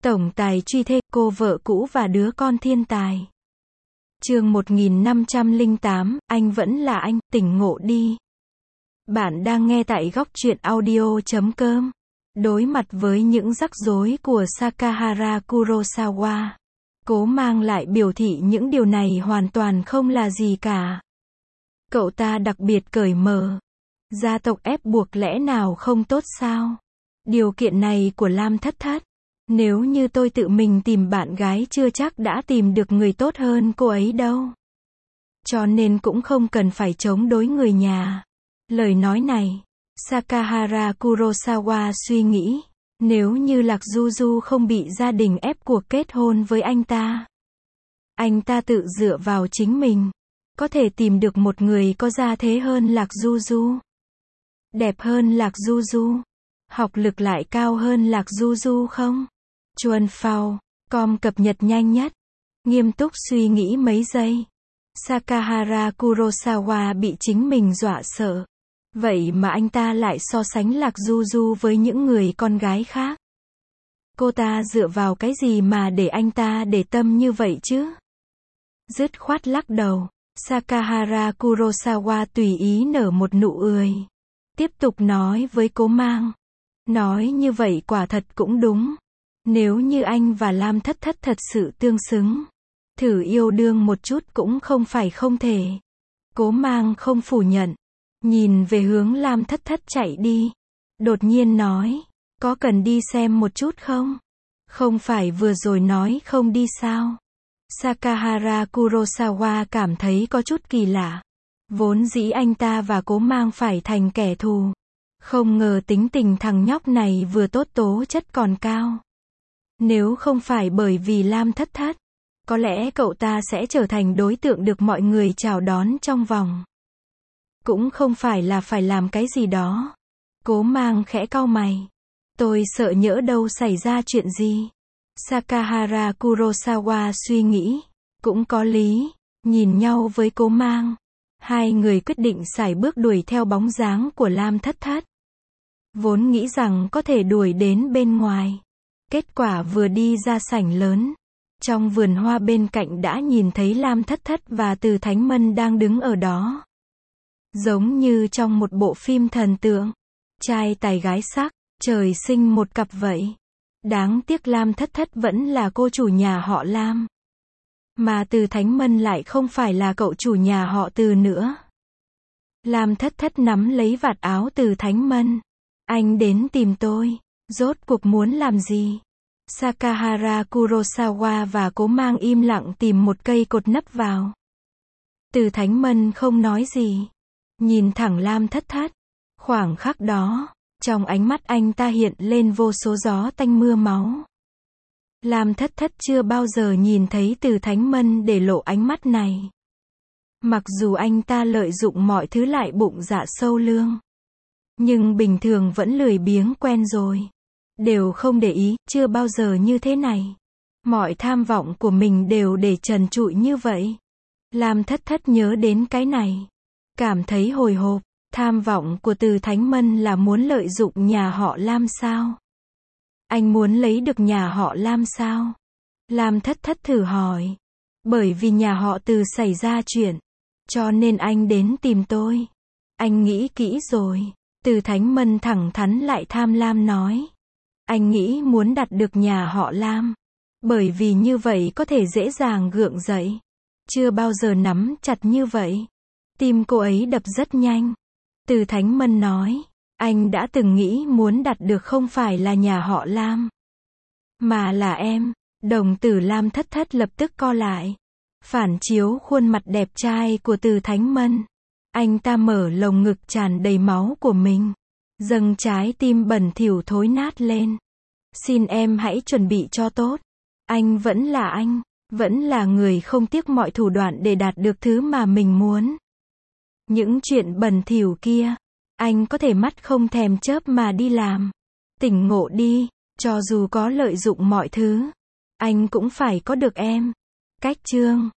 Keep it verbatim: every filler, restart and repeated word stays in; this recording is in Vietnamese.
Tổng tài truy thê, cô vợ cũ và đứa con thiên tài. Chương một nghìn năm trăm lẻ tám, anh vẫn là anh, tỉnh ngộ đi. Bạn đang nghe tại góc truyện audio chấm com. Đối mặt với những rắc rối của Sakahara Kurosawa, Cố Mang lại biểu thị những điều này hoàn toàn không là gì cả. Cậu ta đặc biệt cởi mở. Gia tộc ép buộc lẽ nào không tốt sao? Điều kiện này của Lam Thất Thất. Nếu như tôi tự mình tìm bạn gái chưa chắc đã tìm được người tốt hơn cô ấy đâu. Cho nên cũng không cần phải chống đối người nhà. Lời nói này, Sakahara Kurosawa suy nghĩ, nếu như Lạc Du Du không bị gia đình ép buộc kết hôn với anh ta, anh ta tự dựa vào chính mình, có thể tìm được một người có gia thế hơn Lạc Du Du, đẹp hơn Lạc Du Du, học lực lại cao hơn Lạc Du Du không? Chuan Phao, com cập nhật nhanh nhất. Nghiêm túc suy nghĩ mấy giây, Sakahara Kurosawa bị chính mình dọa sợ. Vậy mà anh ta lại so sánh Lạc Du Du với những người con gái khác. Cô ta dựa vào cái gì mà để anh ta để tâm như vậy chứ? Dứt khoát lắc đầu, Sakahara Kurosawa tùy ý nở một nụ cười. Tiếp tục nói với Cố Mang. Nói như vậy quả thật cũng đúng. Nếu như anh và Lam Thất Thất thật sự tương xứng, thử yêu đương một chút cũng không phải không thể. Cố Mang không phủ nhận. Nhìn về hướng Lam Thất Thất chạy đi. Đột nhiên nói, có cần đi xem một chút không? Không phải vừa rồi nói không đi sao? Sakahara Kurosawa cảm thấy có chút kỳ lạ. Vốn dĩ anh ta và Cố Mang phải thành kẻ thù. Không ngờ tính tình thằng nhóc này vừa tốt tố chất còn cao. Nếu không phải bởi vì Lam Thất Thất, có lẽ cậu ta sẽ trở thành đối tượng được mọi người chào đón trong vòng. Cũng không phải là phải làm cái gì đó. Cố Mang khẽ cau mày. Tôi sợ nhỡ đâu xảy ra chuyện gì. Sakahara Kurosawa suy nghĩ. Cũng có lý. Nhìn nhau với Cố Mang, hai người quyết định sải bước đuổi theo bóng dáng của Lam Thất Thất. Vốn nghĩ rằng có thể đuổi đến bên ngoài. Kết quả vừa đi ra sảnh lớn, trong vườn hoa bên cạnh đã nhìn thấy Lam Thất Thất và Từ Thánh Mân đang đứng ở đó. Giống như trong một bộ phim thần tượng. Trai tài gái sắc, trời sinh một cặp vậy. Đáng tiếc Lam Thất Thất vẫn là cô chủ nhà họ Lam. Mà Từ Thánh Mân lại không phải là cậu chủ nhà họ Từ nữa. Lam Thất Thất nắm lấy vạt áo Từ Thánh Mân. Anh đến tìm tôi. Rốt cuộc muốn làm gì? Sakahara Kurosawa và Cố Mang im lặng tìm một cây cột nấp vào. Từ Thánh Mân không nói gì. Nhìn thẳng Lam Thất Thất. Khoảng khắc đó, trong ánh mắt anh ta hiện lên vô số gió tanh mưa máu. Lam Thất Thất chưa bao giờ nhìn thấy Từ Thánh Mân để lộ ánh mắt này. Mặc dù anh ta lợi dụng mọi thứ lại bụng dạ sâu lương, nhưng bình thường vẫn lười biếng quen rồi. Đều không để ý, chưa bao giờ như thế này. Mọi tham vọng của mình đều để trần trụi như vậy. Lam Thất Thất nhớ đến cái này. Cảm thấy hồi hộp. Tham vọng của Từ Thánh Mân là muốn lợi dụng nhà họ Lam sao? Anh muốn lấy được nhà họ Lam sao? Lam Thất Thất thử hỏi. Bởi vì nhà họ Từ xảy ra chuyện, cho nên anh đến tìm tôi. Anh nghĩ kỹ rồi. Từ Thánh Mân thẳng thắn lại tham lam nói. Anh nghĩ muốn đạt được nhà họ Lam. Bởi vì như vậy có thể dễ dàng gượng dậy. Chưa bao giờ nắm chặt như vậy. Tim cô ấy đập rất nhanh. Từ Thánh Mân nói. Anh đã từng nghĩ muốn đạt được không phải là nhà họ Lam, mà là em. Đồng tử Lam Thất Thất lập tức co lại. Phản chiếu khuôn mặt đẹp trai của Từ Thánh Mân. Anh ta mở lồng ngực tràn đầy máu của mình. Dâng trái tim bẩn thỉu thối nát lên. Xin em hãy chuẩn bị cho tốt. Anh vẫn là anh. Vẫn là người không tiếc mọi thủ đoạn để đạt được thứ mà mình muốn. Những chuyện bẩn thỉu kia, anh có thể mắt không thèm chớp mà đi làm. Tỉnh ngộ đi. Cho dù có lợi dụng mọi thứ, anh cũng phải có được em. Cách chương.